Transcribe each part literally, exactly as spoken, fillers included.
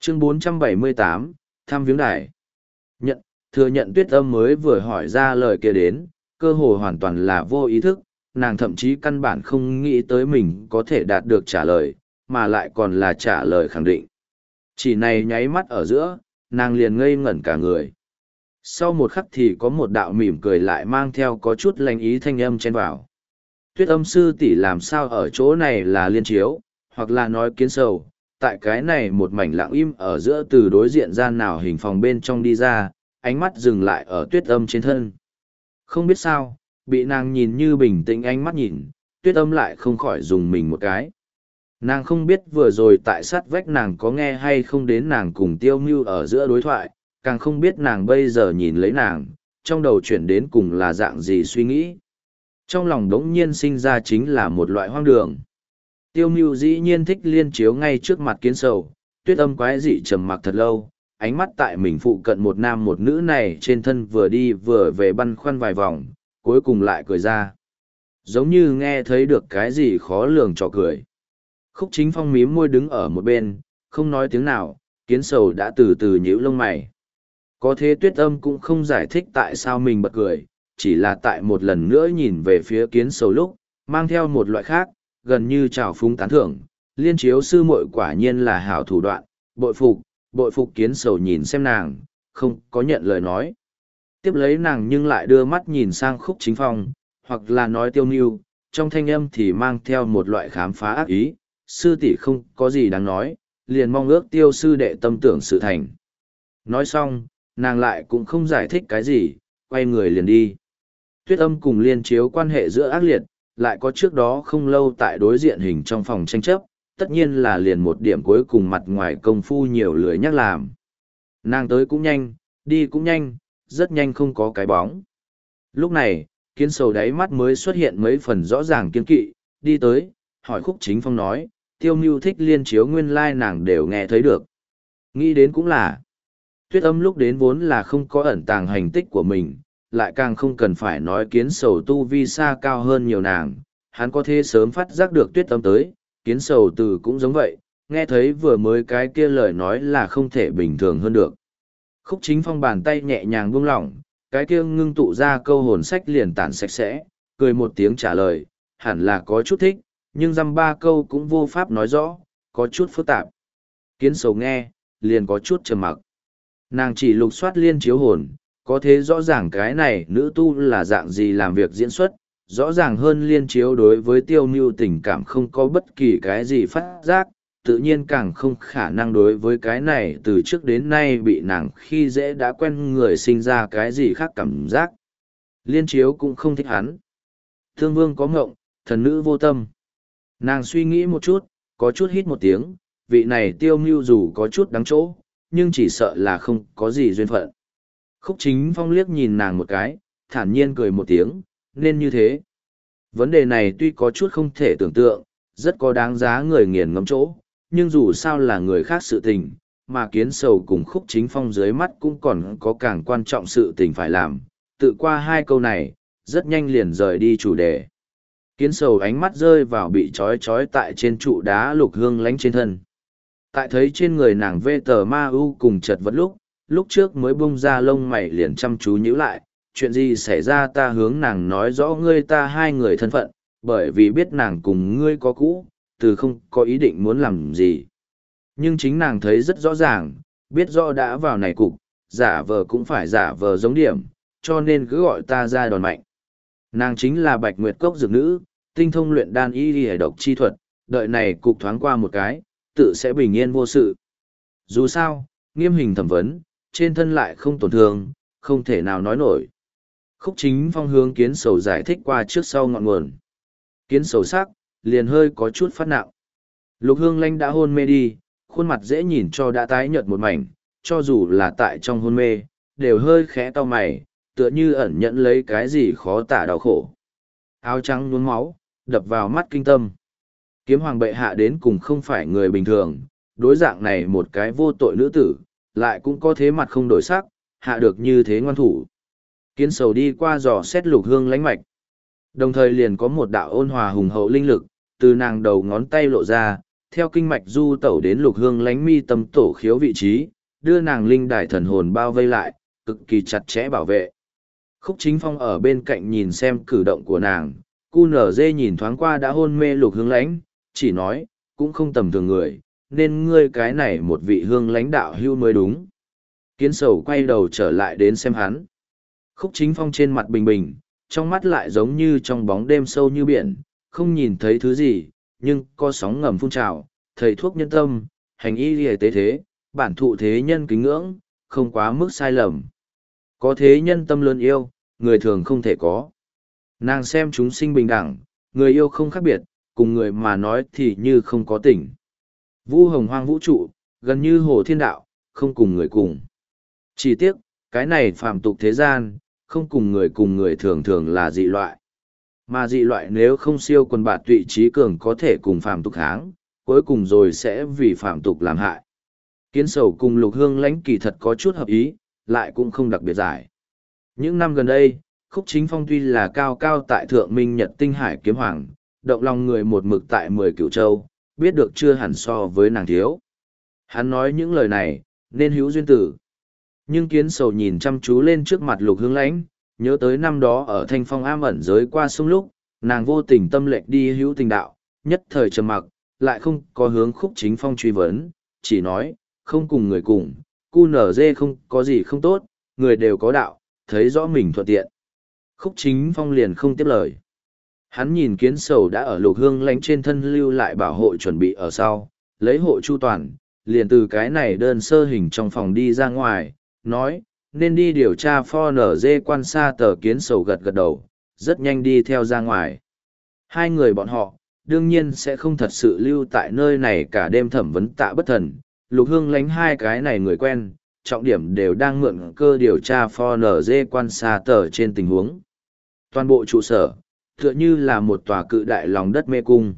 Chương bốn trăm bảy mươi tám, thăm viếng đài. Nhận, thừa nhận Tuyết Âm mới vừa hỏi ra lời kia đến, cơ hồ hoàn toàn là vô ý thức, nàng thậm chí căn bản không nghĩ tới mình có thể đạt được trả lời, mà lại còn là trả lời khẳng định. Chỉ này nháy mắt ở giữa, nàng liền ngây ngẩn cả người. Sau một khắc thì có một đạo mỉm cười lại mang theo có chút lành ý thanh âm chen vào. Tuyết Âm sư tỷ làm sao ở chỗ này là Liên Chiếu, hoặc là nói Kiến Sầu, tại cái này một mảnh lặng im ở giữa từ đối diện gian nào hình phòng bên trong đi ra, ánh mắt dừng lại ở Tuyết Âm trên thân. Không biết sao, bị nàng nhìn như bình tĩnh ánh mắt nhìn, Tuyết Âm lại không khỏi dùng mình một cái. Nàng không biết vừa rồi tại sát vách nàng có nghe hay không đến nàng cùng Tiêu Mưu ở giữa đối thoại, càng không biết nàng bây giờ nhìn lấy nàng, trong đầu chuyển đến cùng là dạng gì suy nghĩ. Trong lòng đống nhiên sinh ra chính là một loại hoang đường. Tiêu Mưu dĩ nhiên thích Liên Chiếu ngay trước mặt Kiến Sầu, Tuyết Âm quái dị trầm mặc thật lâu, ánh mắt tại mình phụ cận một nam một nữ này trên thân vừa đi vừa về băn khoăn vài vòng, cuối cùng lại cười ra. Giống như nghe thấy được cái gì khó lường trò cười. Khúc Chính Phong mím môi đứng ở một bên, không nói tiếng nào, Kiến Sầu đã từ từ nhíu lông mày. Có thế Tuyết Âm cũng không giải thích tại sao mình bật cười, chỉ là tại một lần nữa nhìn về phía Kiến Sầu lúc, mang theo một loại khác, gần như trào phúng tán thưởng. Liên Chiếu sư muội quả nhiên là hảo thủ đoạn, bội phục, bội phục. Kiến Sầu nhìn xem nàng, không có nhận lời nói. Tiếp lấy nàng nhưng lại đưa mắt nhìn sang Khúc Chính Phong, hoặc là nói Tiêu Mưu, trong thanh âm thì mang theo một loại khám phá ác ý, sư tỷ không có gì đáng nói, liền mong ước Tiêu sư đệ tâm tưởng sự thành. Nói xong, nàng lại cũng không giải thích cái gì, quay người liền đi. Tuyết Âm cùng Liên Chiếu quan hệ giữa ác liệt, lại có trước đó không lâu tại đối diện hình trong phòng tranh chấp, tất nhiên là liền một điểm cuối cùng mặt ngoài công phu nhiều lười nhắc làm. Nàng tới cũng nhanh, đi cũng nhanh, rất nhanh không có cái bóng. Lúc này, Kiến Sầu đáy mắt mới xuất hiện mấy phần rõ ràng kiên kỵ, đi tới, hỏi Khúc Chính Phong nói, Tiêu Mưu thích Liên Chiếu nguyên lai nàng đều nghe thấy được. Nghĩ đến cũng là, Tuyết Âm lúc đến vốn là không có ẩn tàng hành tích của mình, lại càng không cần phải nói Kiến Sầu tu vi xa cao hơn nhiều nàng, hắn có thể sớm phát giác được Tuyết Âm tới, Kiến Sầu từ cũng giống vậy, nghe thấy vừa mới cái kia lời nói là không thể bình thường hơn được. Khúc Chính Phong bàn tay nhẹ nhàng buông lỏng, cái kia ngưng tụ ra câu hồn sách liền tản sạch sẽ, cười một tiếng trả lời, hẳn là có chút thích, nhưng dăm ba câu cũng vô pháp nói rõ, có chút phức tạp. Kiến Sầu nghe, liền có chút trầm mặc. Nàng chỉ lục soát Liên Chiếu hồn, có thế rõ ràng cái này nữ tu là dạng gì làm việc diễn xuất, rõ ràng hơn Liên Chiếu đối với Tiêu Mưu tình cảm không có bất kỳ cái gì phát giác, tự nhiên càng không khả năng đối với cái này từ trước đến nay bị nàng khi dễ đã quen người sinh ra cái gì khác cảm giác. Liên Chiếu cũng không thích hắn. Thương Vương có ngộng, thần nữ vô tâm. Nàng suy nghĩ một chút, có chút hít một tiếng, vị này Tiêu Mưu dù có chút đáng chỗ, nhưng chỉ sợ là không có gì duyên phận. Khúc Chính Phong liếc nhìn nàng một cái, thản nhiên cười một tiếng, nên như thế. Vấn đề này tuy có chút không thể tưởng tượng, rất có đáng giá người nghiền ngẫm chỗ, nhưng dù sao là người khác sự tình, mà Kiến Sầu cùng Khúc Chính Phong dưới mắt cũng còn có càng quan trọng sự tình phải làm. Tự qua hai câu này, rất nhanh liền rời đi chủ đề. Kiến Sầu ánh mắt rơi vào bị trói trói tại trên trụ đá Lục Hương Lánh trên thân. Tại thấy trên người nàng vê tờ ma u cùng chật vật lúc, lúc trước mới bung ra lông mày liền chăm chú nhíu lại, chuyện gì xảy ra ta hướng nàng nói rõ ngươi ta hai người thân phận, bởi vì biết nàng cùng ngươi có cũ, từ không có ý định muốn làm gì. Nhưng chính nàng thấy rất rõ ràng, biết rõ đã vào này cục, giả vờ cũng phải giả vờ giống điểm, cho nên cứ gọi ta ra đòn mạnh. Nàng chính là Bạch Nguyệt Cốc dược nữ, tinh thông luyện đan y y độc chi thuật, đợi này cục thoáng qua một cái, tự sẽ bình yên vô sự. Dù sao, nghiêm hình thẩm vấn, trên thân lại không tổn thương, không thể nào nói nổi. Khúc Chính Phong hướng Kiến Sầu giải thích qua trước sau ngọn nguồn. Kiến Sầu sắc, liền hơi có chút phát nặng. Lục Hương Lanh đã hôn mê đi, khuôn mặt dễ nhìn cho đã tái nhợt một mảnh, cho dù là tại trong hôn mê, đều hơi khẽ cau mày, tựa như ẩn nhận lấy cái gì khó tả đau khổ. Áo trắng nhuốm máu, đập vào mắt kinh tâm. Kiếm hoàng bệ hạ đến cùng không phải người bình thường, đối dạng này một cái vô tội nữ tử, lại cũng có thế mặt không đổi sắc, hạ được như thế ngoan thủ. Kiến Sầu đi qua dò xét Lục Hương Lánh mạch. Đồng thời liền có một đạo ôn hòa hùng hậu linh lực, từ nàng đầu ngón tay lộ ra, theo kinh mạch du tẩu đến lục hương lánh mi tâm tổ khiếu vị trí, đưa nàng linh đài thần hồn bao vây lại, cực kỳ chặt chẽ bảo vệ. Khúc Chính Phong ở bên cạnh nhìn xem cử động của nàng, cu nở dê nhìn thoáng qua đã hôn mê lục hương lánh, chỉ nói, cũng không tầm thường người, nên ngươi cái này một vị hương lãnh đạo hưu mới đúng. Kiến sầu quay đầu trở lại đến xem hắn. Khúc Chính Phong trên mặt bình bình, trong mắt lại giống như trong bóng đêm sâu như biển, không nhìn thấy thứ gì, nhưng có sóng ngầm phun trào, thầy thuốc nhân tâm, hành y lìa tế thế, bản thụ thế nhân kính ngưỡng, không quá mức sai lầm. Có thế nhân tâm lớn yêu, người thường không thể có. Nàng xem chúng sinh bình đẳng, người yêu không khác biệt, cùng người mà nói thì như không có tình. Vũ hồng hoang vũ trụ, gần như hồ thiên đạo, không cùng người cùng. Chỉ tiếc, cái này phàm tục thế gian, không cùng người cùng người thường thường là dị loại. Mà dị loại nếu không siêu quần bạt tụy trí cường có thể cùng phàm tục kháng, cuối cùng rồi sẽ vì phàm tục làm hại. Kiến sầu cùng lục hương lãnh kỳ thật có chút hợp ý, lại cũng không đặc biệt giải. Những năm gần đây, Khúc Chính Phong tuy là cao cao tại thượng minh nhật tinh hải kiếm hoàng, động lòng người một mực tại mười cửu châu, biết được chưa hẳn so với nàng thiếu. Hắn nói những lời này, nên hữu duyên tử. Nhưng kiến sầu nhìn chăm chú lên trước mặt lục hương lãnh, nhớ tới năm đó ở thanh phong am ẩn giới qua sông lúc, nàng vô tình tâm lệnh đi hữu tình đạo, nhất thời trầm mặc, lại không có hướng Khúc Chính Phong truy vấn, chỉ nói, không cùng người cùng, cu nở dê không có gì không tốt, người đều có đạo, thấy rõ mình thuận tiện. Khúc Chính Phong liền không tiếp lời. Hắn nhìn kiến sầu đã ở lục hương lãnh trên thân lưu lại bảo hộ chuẩn bị ở sau, lấy hộ chu toàn, liền từ cái này đơn sơ hình trong phòng đi ra ngoài, nói, nên đi điều tra pho nở dê quan xa tờ kiến sầu gật gật đầu, rất nhanh đi theo ra ngoài. Hai người bọn họ, đương nhiên sẽ không thật sự lưu tại nơi này cả đêm thẩm vấn tạ bất thần, lục hương lãnh hai cái này người quen, trọng điểm đều đang mượn cơ điều tra pho nở dê quan xa tờ trên tình huống. Toàn bộ trụ sở, tựa như là một tòa cự đại lòng đất mê cung.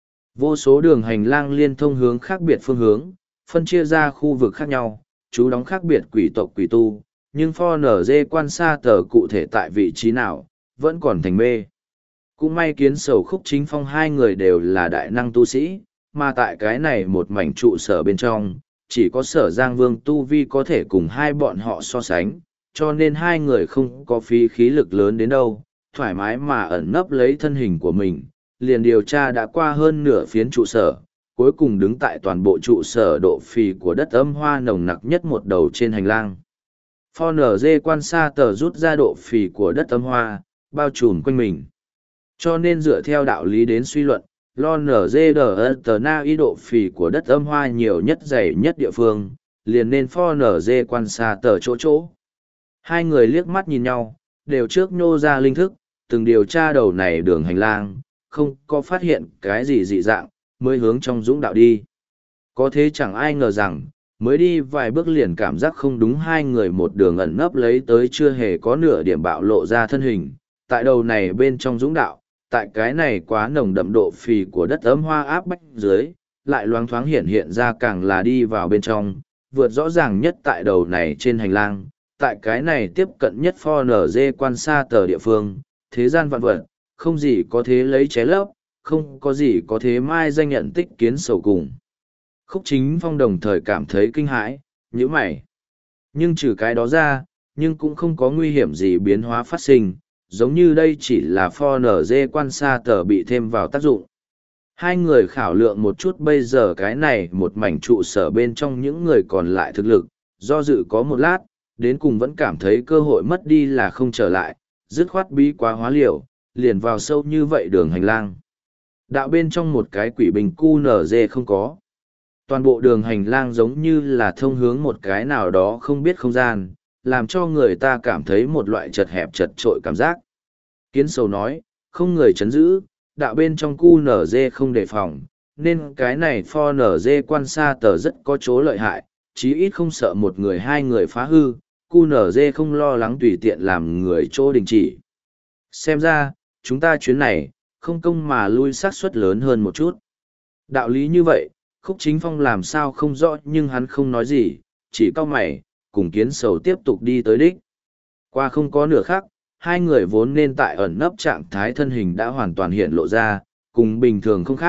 Vô số đường hành lang liên thông hướng khác biệt phương hướng, phân chia ra khu vực khác nhau, chú đóng khác biệt quỷ tộc quỷ tu, nhưng pho nở dê quan xa tờ cụ thể tại vị trí nào, vẫn còn thành mê. Cũng may kiến sầu Khúc Chính Phong hai người đều là đại năng tu sĩ, mà tại cái này một mảnh trụ sở bên trong, chỉ có sở Giang Vương tu vi có thể cùng hai bọn họ so sánh, cho nên hai người không có phí khí lực lớn đến đâu, thoải mái mà ẩn nấp lấy thân hình của mình, liền điều tra đã qua hơn nửa phiến trụ sở, cuối cùng đứng tại toàn bộ trụ sở độ phì của đất âm hoa nồng nặc nhất một đầu trên hành lang. Pho nở dê quan xa tờ rút ra độ phì của đất âm hoa, bao trùm quanh mình. Cho nên dựa theo đạo lý đến suy luận, lo nở dê đờ tờ na ý độ phì của đất âm hoa nhiều nhất dày nhất địa phương, liền nên pho nở dê quan xa tờ chỗ chỗ. Hai người liếc mắt nhìn nhau, đều trước nhô ra linh thức, từng điều tra đầu này đường hành lang, không có phát hiện cái gì dị dạng, mới hướng trong dũng đạo đi. Có thế chẳng ai ngờ rằng, mới đi vài bước liền cảm giác không đúng, hai người một đường ẩn nấp lấy tới chưa hề có nửa điểm bạo lộ ra thân hình. Tại đầu này bên trong dũng đạo, tại cái này quá nồng đậm độ phì của đất ấm hoa áp bách dưới, lại loáng thoáng hiện hiện ra càng là đi vào bên trong, vượt rõ ràng nhất tại đầu này trên hành lang, tại cái này tiếp cận nhất pho nở dê quan xa tờ địa phương, thế gian vạn vật, không gì có thế lấy ché lấp, không có gì có thế mai danh nhận tích kiến sầu cùng. Khúc Chính Phong đồng thời cảm thấy kinh hãi, nhíu mày. Nhưng trừ cái đó ra, nhưng cũng không có nguy hiểm gì biến hóa phát sinh, giống như đây chỉ là pho nở dê quan xa tờ bị thêm vào tác dụng. Hai người khảo lượng một chút bây giờ cái này một mảnh trụ sở bên trong những người còn lại thực lực, do dự có một lát, đến cùng vẫn cảm thấy cơ hội mất đi là không trở lại, dứt khoát bí quá hóa liều, liền vào sâu như vậy đường hành lang. Đạo bên trong một cái quỷ bình cu nở dê không có. Toàn bộ đường hành lang giống như là thông hướng một cái nào đó không biết không gian, làm cho người ta cảm thấy một loại chật hẹp chật trội cảm giác. Kiến sầu nói, không người chấn giữ, đạo bên trong cu nở dê không đề phòng, nên cái này pho nở dê quan xa tờ rất có chỗ lợi hại, chí ít không sợ một người hai người phá hư, cu nở dê không lo lắng tùy tiện làm người chỗ đình chỉ. Xem ra, chúng ta chuyến này, không công mà lui xác suất lớn hơn một chút. Đạo lý như vậy, Khúc Chính Phong làm sao không rõ, nhưng hắn không nói gì, chỉ cau mày, cùng kiến sầu tiếp tục đi tới đích. Qua không có nửa khắc, hai người vốn nên tại ẩn nấp trạng thái thân hình đã hoàn toàn hiện lộ ra, cùng bình thường không khác,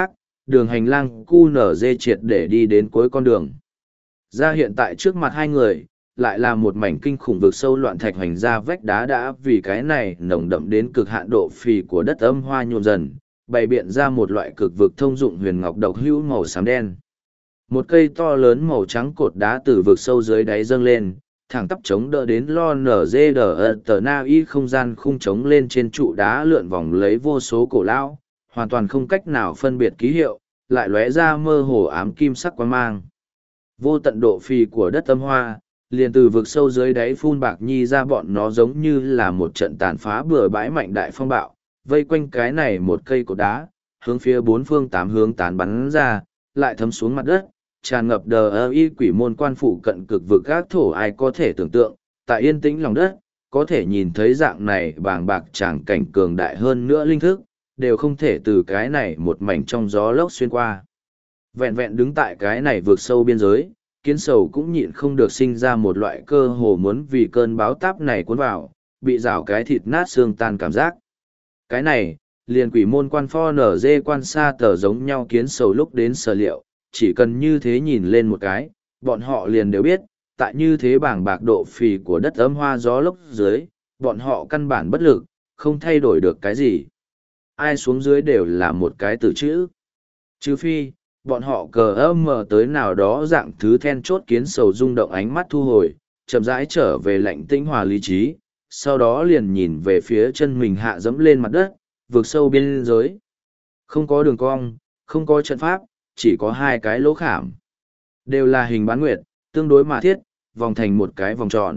đường hành lang cu nở dê triệt để đi đến cuối con đường. Ra hiện tại trước mặt hai người, lại là một mảnh kinh khủng vực sâu loạn thạch hoành ra vách đá đã vì cái này nồng đậm đến cực hạn độ phì của đất âm hoa nhộn dần, bày biện ra một loại cực vực thông dụng huyền ngọc độc hữu màu xám đen. Một cây to lớn màu trắng cột đá từ vực sâu dưới đáy dâng lên, thẳng tắp chống đỡ đến lo nở dê đờ tờ na y không gian khung trống lên trên trụ đá lượn vòng lấy vô số cổ lão, hoàn toàn không cách nào phân biệt ký hiệu, lại lóe ra mơ hồ ám kim sắc quang mang. Vô tận độ phì của đất âm hoa, liền từ vực sâu dưới đáy phun bạc nhi ra bọn nó giống như là một trận tàn phá bừa bãi mạnh đại phong bạo, vây quanh cái này một cây cột đá, hướng phía bốn phương tám hướng tán bắn ra, lại thấm xuống mặt đất, tràn ngập đờ ơ y quỷ môn quan phụ cận cực vực gác thổ ai có thể tưởng tượng, tại yên tĩnh lòng đất, có thể nhìn thấy dạng này bàng bạc tràng cảnh cường đại hơn nữa linh thức, đều không thể từ cái này một mảnh trong gió lốc xuyên qua. Vẹn vẹn đứng tại cái này vượt sâu biên giới, kiến sầu cũng nhịn không được sinh ra một loại cơ hồ muốn vì cơn báo táp này cuốn vào, bị rào cái thịt nát xương tan cảm giác. Cái này, liền quỷ môn quan pho nở dê quan xa tờ giống nhau kiến sầu lúc đến sở liệu, chỉ cần như thế nhìn lên một cái, bọn họ liền đều biết, tại như thế bảng bạc độ phì của đất ấm hoa gió lốc dưới, bọn họ căn bản bất lực, không thay đổi được cái gì. Ai xuống dưới đều là một cái từ chữ. Trừ phi, bọn họ cờ âm mờ tới nào đó dạng thứ then chốt kiến sầu rung động ánh mắt thu hồi, chậm rãi trở về lạnh tĩnh hòa lý trí, sau đó liền nhìn về phía chân mình hạ dẫm lên mặt đất, vượt sâu biên giới. Không có đường cong, không có trận pháp, chỉ có hai cái lỗ khảm. Đều là hình bán nguyệt, tương đối mà thiết, vòng thành một cái vòng tròn.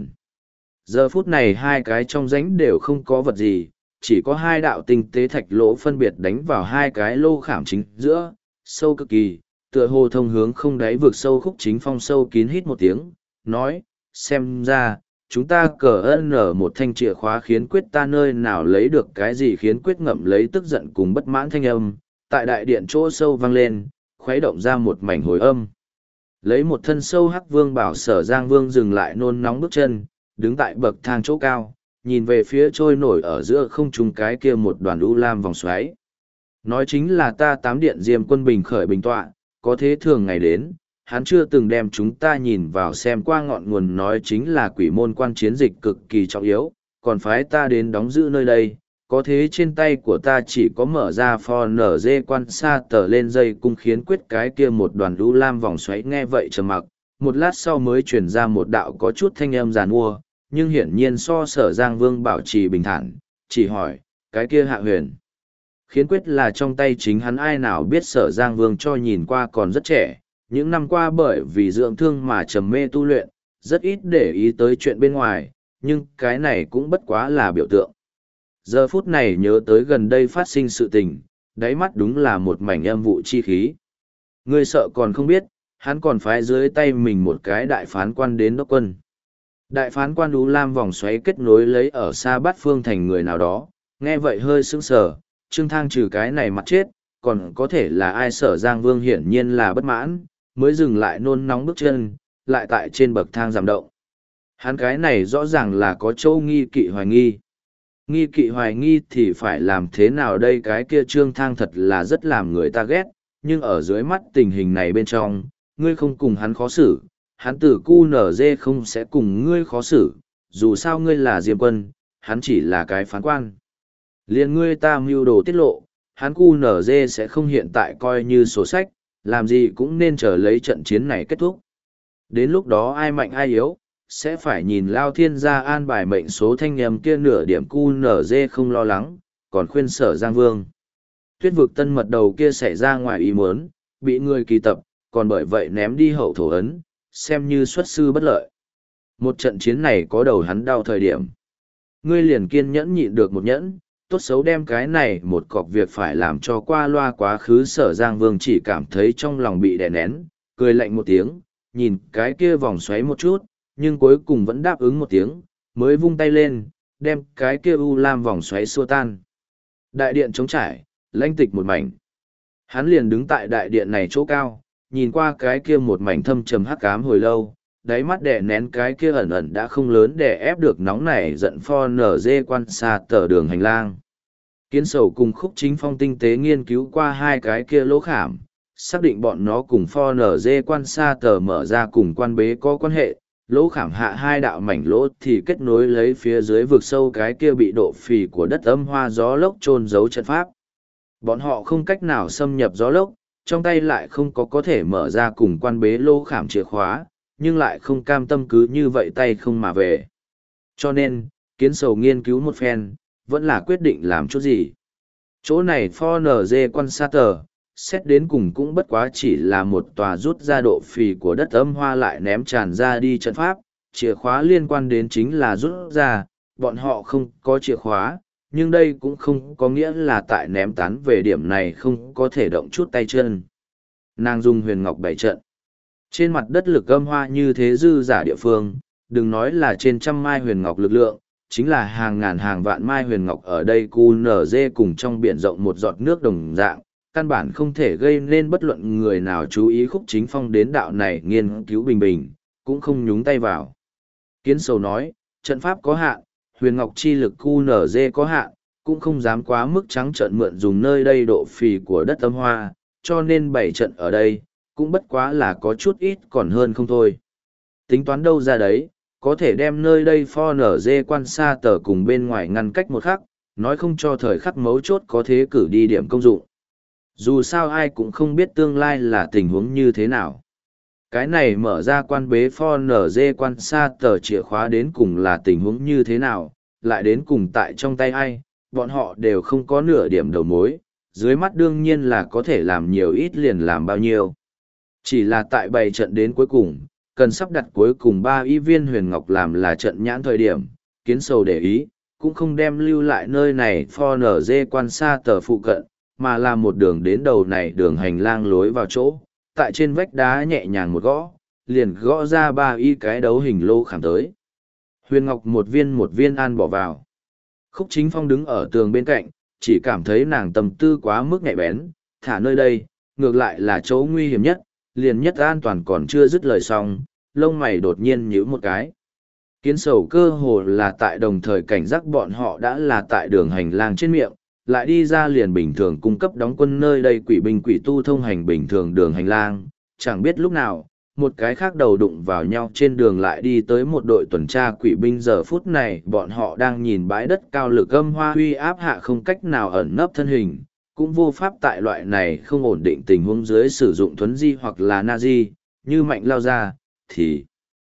Giờ phút này hai cái trong rãnh đều không có vật gì, chỉ có hai đạo tinh tế thạch lỗ phân biệt đánh vào hai cái lỗ khảm chính giữa, sâu cực kỳ, tựa hồ thông hướng không đáy vượt sâu khúc chính phong sâu kín hít một tiếng, nói, xem ra, chúng ta cờ ơn ở một thanh chìa khóa khiến quyết ta nơi nào lấy được cái gì khiến quyết ngậm lấy tức giận cùng bất mãn thanh âm, tại đại điện chỗ sâu vang lên, khuấy động ra một mảnh hồi âm. Lấy một thân sâu hắc vương bảo sở giang vương dừng lại nôn nóng bước chân, đứng tại bậc thang chỗ cao, nhìn về phía trôi nổi ở giữa không trung cái kia một đoàn u lam vòng xoáy. Nói chính là ta tám điện diêm quân bình khởi bình tọa, có thế thường ngày đến, hắn chưa từng đem chúng ta nhìn vào xem qua ngọn nguồn nói chính là quỷ môn quan chiến dịch cực kỳ trọng yếu, còn phái ta đến đóng giữ nơi đây, có thế trên tay của ta chỉ có mở ra pho nở dê quan xa tờ lên dây cung khiến quyết cái kia một đoàn lũ lam vòng xoáy nghe vậy trầm mặc, một lát sau mới chuyển ra một đạo có chút thanh âm giàn mua, nhưng hiển nhiên so sở giang vương bảo trì bình thản, chỉ hỏi, cái kia hạ huyền. Khiến quyết là trong tay chính hắn ai nào biết sở giang vương cho nhìn qua còn rất trẻ, những năm qua bởi vì dưỡng thương mà trầm mê tu luyện, rất ít để ý tới chuyện bên ngoài, nhưng cái này cũng bất quá là biểu tượng. Giờ phút này nhớ tới gần đây phát sinh sự tình, đáy mắt đúng là một mảnh âm vụ chi khí. Ngươi sợ còn không biết, hắn còn phái dưới tay mình một cái đại phán quan đến đốc quân. Đại phán quan Ú Lam vòng xoáy kết nối lấy ở xa bát phương thành người nào đó, nghe vậy hơi sững sờ, Trương Thang trừ cái này mặt chết, còn có thể là ai sở Giang Vương hiển nhiên là bất mãn, mới dừng lại nôn nóng bước chân, lại tại trên bậc thang giảm động. Hắn cái này rõ ràng là có chỗ nghi kỵ hoài nghi. Nghi kỵ hoài nghi thì phải làm thế nào đây, cái kia Trương Thang thật là rất làm người ta ghét, nhưng ở dưới mắt tình hình này bên trong, ngươi không cùng hắn khó xử, hắn tử cu nở dê không sẽ cùng ngươi khó xử, dù sao ngươi là diêm quân, hắn chỉ là cái phán quan. Liên ngươi ta mưu đồ tiết lộ, hắn cu nở dê sẽ không hiện tại coi như sổ sách, làm gì cũng nên chờ lấy trận chiến này kết thúc. Đến lúc đó ai mạnh ai yếu, sẽ phải nhìn Lao Thiên gia an bài mệnh số thanh nhầm kia nửa điểm cu nở dê không lo lắng, còn khuyên sở Giang Vương. Tuyết vực tân mật đầu kia xảy ra ngoài ý muốn, bị người kỳ tập, còn bởi vậy ném đi hậu thổ ấn, xem như xuất sư bất lợi. Một trận chiến này có đầu hắn đau thời điểm. Ngươi liền kiên nhẫn nhịn được một nhẫn, tốt xấu đem cái này một cọc việc phải làm cho qua loa quá khứ sở Giang Vương chỉ cảm thấy trong lòng bị đè nén, cười lạnh một tiếng, nhìn cái kia vòng xoáy một chút, nhưng cuối cùng vẫn đáp ứng một tiếng, mới vung tay lên, đem cái kia u lam vòng xoáy xua tan. Đại điện trống trải, lãnh tịch một mảnh. Hắn liền đứng tại đại điện này chỗ cao, nhìn qua cái kia một mảnh thâm trầm hắc ám hồi lâu, đáy mắt đè nén cái kia ẩn ẩn đã không lớn để ép được nóng này giận pho nở dê quan xa tờ đường hành lang. Kiến sầu cùng khúc chính phong tinh tế nghiên cứu qua hai cái kia lỗ khảm, xác định bọn nó cùng pho nở dê quan sa tờ mở ra cùng quan bế có quan hệ, lỗ khảm hạ hai đạo mảnh lỗ thì kết nối lấy phía dưới vực sâu cái kia bị độ phì của đất âm hoa gió lốc chôn giấu trận pháp. Bọn họ không cách nào xâm nhập gió lốc, trong tay lại không có có thể mở ra cùng quan bế lỗ khảm chìa khóa, nhưng lại không cam tâm cứ như vậy tay không mà về. Cho nên, kiến sầu nghiên cứu một phen, vẫn là quyết định làm chút gì. Chỗ này pho nở dê quan sa tờ, xét đến cùng cũng bất quá chỉ là một tòa rút ra độ phì của đất âm hoa lại ném tràn ra đi trận pháp, chìa khóa liên quan đến chính là rút ra, bọn họ không có chìa khóa, nhưng đây cũng không có nghĩa là tại ném tán về điểm này không có thể động chút tay chân. Nàng dùng huyền ngọc bảy trận. Trên mặt đất lực âm hoa như thế dư giả địa phương, đừng nói là trên trăm mai huyền ngọc lực lượng, chính là hàng ngàn hàng vạn mai huyền ngọc ở đây cu nở dê cùng trong biển rộng một giọt nước đồng dạng, căn bản không thể gây nên bất luận người nào chú ý Khúc Chính Phong đến đạo này nghiên cứu bình bình, cũng không nhúng tay vào. Kiến sầu nói, trận pháp có hạn, huyền ngọc chi lực cu nở dê có hạn, cũng không dám quá mức trắng trợn mượn dùng nơi đây độ phì của đất âm hoa, cho nên bảy trận ở đây, cũng bất quá là có chút ít còn hơn không thôi. Tính toán đâu ra đấy, có thể đem nơi đây pho nở dê quan xa tờ cùng bên ngoài ngăn cách một khắc, nói không cho thời khắc mấu chốt có thế cử đi điểm công dụng. Dù sao ai cũng không biết tương lai là tình huống như thế nào. Cái này mở ra quan bế pho nở dê quan xa tờ chìa khóa đến cùng là tình huống như thế nào, lại đến cùng tại trong tay ai, bọn họ đều không có nửa điểm đầu mối, dưới mắt đương nhiên là có thể làm nhiều ít liền làm bao nhiêu. Chỉ là tại bày trận đến cuối cùng, cần sắp đặt cuối cùng ba y viên huyền ngọc làm là trận nhãn thời điểm, kiến sầu để ý, cũng không đem lưu lại nơi này pho nở dê quan xa tờ phụ cận, mà là một đường đến đầu này đường hành lang lối vào chỗ, tại trên vách đá nhẹ nhàng một gõ, liền gõ ra ba y cái đấu hình lô khảm tới. Huyền ngọc một viên một viên an bỏ vào. Khúc Chính Phong đứng ở tường bên cạnh, chỉ cảm thấy nàng tâm tư quá mức nhạy bén, thả nơi đây, ngược lại là chỗ nguy hiểm nhất, liền nhất an toàn còn chưa dứt lời xong, lông mày đột nhiên nhíu một cái. Kiến sầu cơ hồ là tại đồng thời cảnh giác bọn họ đã là tại đường hành lang trên miệng, lại đi ra liền bình thường cung cấp đóng quân nơi đây quỷ binh quỷ tu thông hành bình thường đường hành lang, chẳng biết lúc nào, một cái khác đầu đụng vào nhau trên đường lại đi tới một đội tuần tra quỷ binh. Giờ phút này bọn họ đang nhìn bãi đất cao lực âm hoa huy áp hạ không cách nào ẩn nấp thân hình, cũng vô pháp tại loại này không ổn định tình huống dưới sử dụng thuấn di hoặc là na di, như mạnh lao ra, thì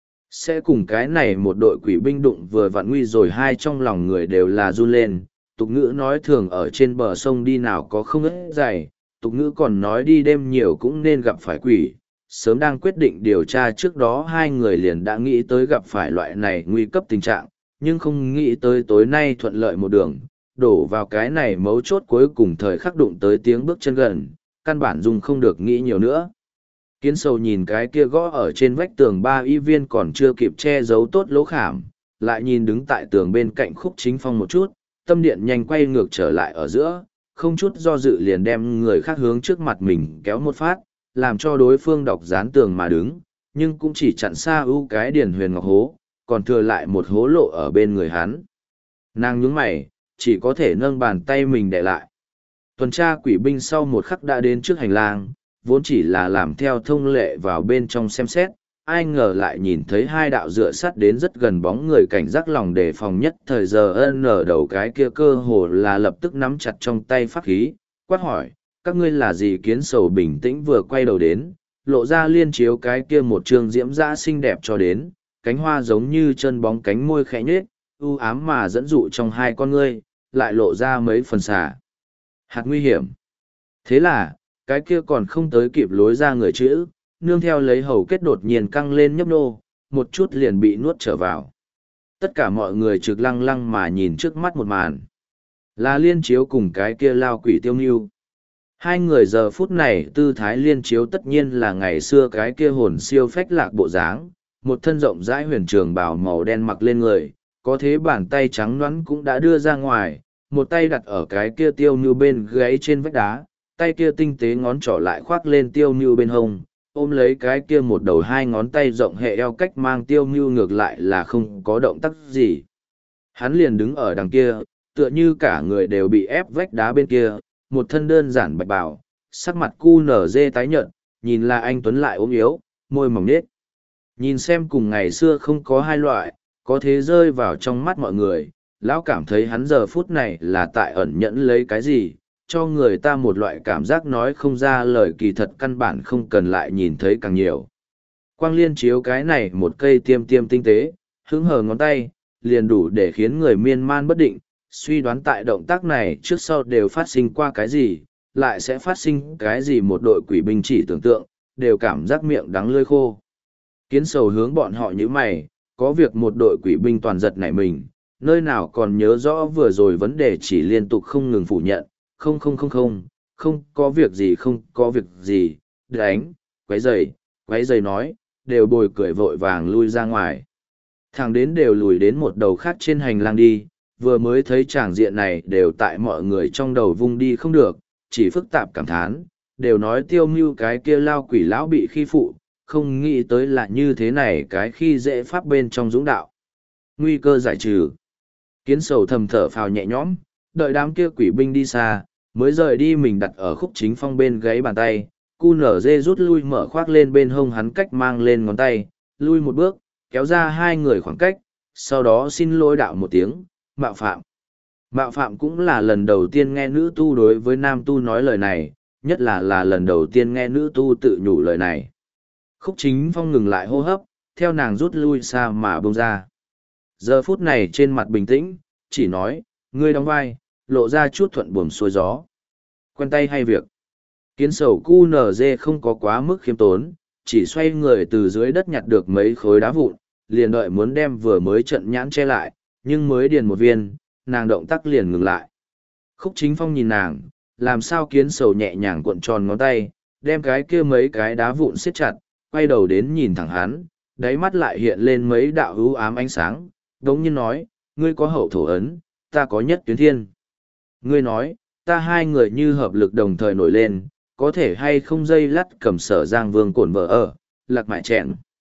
sẽ cùng cái này một đội quỷ binh đụng vừa vặn nguy rồi. Hai trong lòng người đều là run lên. Tục ngữ nói thường ở trên bờ sông đi nào có không ớt dày, tục ngữ còn nói đi đêm nhiều cũng nên gặp phải quỷ. Sớm đang quyết định điều tra trước đó hai người liền đã nghĩ tới gặp phải loại này nguy cấp tình trạng, nhưng không nghĩ tới tối nay thuận lợi một đường, đổ vào cái này mấu chốt cuối cùng thời khắc đụng tới tiếng bước chân gần, căn bản dùng không được nghĩ nhiều nữa. Kiến sầu nhìn cái kia gõ ở trên vách tường ba y viên còn chưa kịp che giấu tốt lỗ khảm, lại nhìn đứng tại tường bên cạnh Khúc Chính Phong một chút, tâm điện nhanh quay ngược trở lại ở giữa, không chút do dự liền đem người khác hướng trước mặt mình kéo một phát, làm cho đối phương đọc dán tường mà đứng, nhưng cũng chỉ chặn xa ưu cái điển huyền ngọc hố, còn thừa lại một hố lộ ở bên người hắn. Nàng nhướng mày, chỉ có thể nâng bàn tay mình để lại. Tuần tra quỷ binh sau một khắc đã đến trước hành lang, vốn chỉ là làm theo thông lệ vào bên trong xem xét, ai ngờ lại nhìn thấy hai đạo dựa sắt đến rất gần bóng người, cảnh giác lòng đề phòng nhất thời giờ ân ở đầu cái kia cơ hồ là lập tức nắm chặt trong tay pháp khí, quát hỏi, các ngươi là gì? Kiến sầu bình tĩnh vừa quay đầu đến, lộ ra liên chiếu cái kia một trường diễm dã xinh đẹp cho đến, cánh hoa giống như chân bóng cánh môi khẽ nhếch, u ám mà dẫn dụ trong hai con ngươi, lại lộ ra mấy phần xả hạt nguy hiểm. Thế là, cái kia còn không tới kịp lối ra người chữ, nương theo lấy hầu kết đột nhiên căng lên nhấp nô, một chút liền bị nuốt trở vào. Tất cả mọi người trực lăng lăng mà nhìn trước mắt một màn. Là liên chiếu cùng cái kia lao quỷ Tiêu Nưu. Hai người giờ phút này tư thái liên chiếu tất nhiên là ngày xưa cái kia hồn siêu phách lạc bộ dáng, một thân rộng rãi huyền trường bào màu đen mặc lên người, có thế bàn tay trắng nõn cũng đã đưa ra ngoài, một tay đặt ở cái kia Tiêu Nưu bên gáy trên vách đá, tay kia tinh tế ngón trỏ lại khoác lên Tiêu Nưu bên hông, ôm lấy cái kia một đầu hai ngón tay rộng hệ eo cách mang Tiêu Nưu ngược lại là không có động tác gì. Hắn liền đứng ở đằng kia, tựa như cả người đều bị ép vách đá bên kia, một thân đơn giản bạch bào, sắc mặt cu nở dê tái nhợt, nhìn là anh Tuấn lại ốm yếu, môi mỏng nết. Nhìn xem cùng ngày xưa không có hai loại, có thế rơi vào trong mắt mọi người, lão cảm thấy hắn giờ phút này là tại ẩn nhẫn lấy cái gì, cho người ta một loại cảm giác nói không ra lời, kỳ thật căn bản không cần lại nhìn thấy càng nhiều. Quang liên chiếu cái này một cây tiêm tiêm tinh tế, hứng hờ ngón tay, liền đủ để khiến người miên man bất định, suy đoán tại động tác này trước sau đều phát sinh qua cái gì, lại sẽ phát sinh cái gì. Một đội quỷ binh chỉ tưởng tượng, đều cảm giác miệng đắng lưỡi khô. Kiến sầu hướng bọn họ như mày, có việc một đội quỷ binh toàn giật nảy mình, nơi nào còn nhớ rõ vừa rồi vấn đề, chỉ liên tục không ngừng phủ nhận, không không không không, không có việc gì không có việc gì, đánh, quấy giày, quấy giày nói, đều bồi cười vội vàng lui ra ngoài. Thằng đến đều lùi đến một đầu khác trên hành lang đi, vừa mới thấy tràng diện này đều tại mọi người trong đầu vung đi không được, chỉ phức tạp cảm thán, đều nói Tiêu Mưu cái kia lao quỷ lão bị khi phụ, không nghĩ tới là như thế này cái khi dễ pháp bên trong dũng đạo. Nguy cơ giải trừ. Kiến sầu thầm thở phào nhẹ nhõm, đợi đám kia quỷ binh đi xa, mới rời đi mình đặt ở khúc chính phong bên gáy bàn tay, cu nở dê rút lui mở khoác lên bên hông hắn cách mang lên ngón tay, lui một bước, kéo ra hai người khoảng cách, sau đó xin lỗi đạo một tiếng, mạo phạm. Mạo phạm cũng là lần đầu tiên nghe nữ tu đối với nam tu nói lời này, nhất là là lần đầu tiên nghe nữ tu tự nhủ lời này. Khúc chính phong ngừng lại hô hấp, theo nàng rút lui xa mà bông ra. Giờ phút này trên mặt bình tĩnh, chỉ nói, ngươi đóng vai, lộ ra chút thuận buồm xuôi gió. Quen tay hay việc. Kiến sầu cu nở dê không có quá mức khiêm tốn, chỉ xoay người từ dưới đất nhặt được mấy khối đá vụn, liền đợi muốn đem vừa mới trận nhãn che lại, nhưng mới điền một viên, nàng động tác liền ngừng lại. Khúc chính phong nhìn nàng, làm sao kiến sầu nhẹ nhàng cuộn tròn ngón tay, đem cái kia mấy cái đá vụn siết chặt, quay đầu đến nhìn thẳng hắn, đáy mắt lại hiện lên mấy đạo ưu ám ánh sáng, đống nhiên nói, ngươi có hậu thổ ấn, ta có nhất tuyến thiên. Ngươi nói, ta hai người như hợp lực đồng thời nổi lên, có thể hay không dây lắt cầm sở giang vương cổn vợ ở, lạc mại chẹn.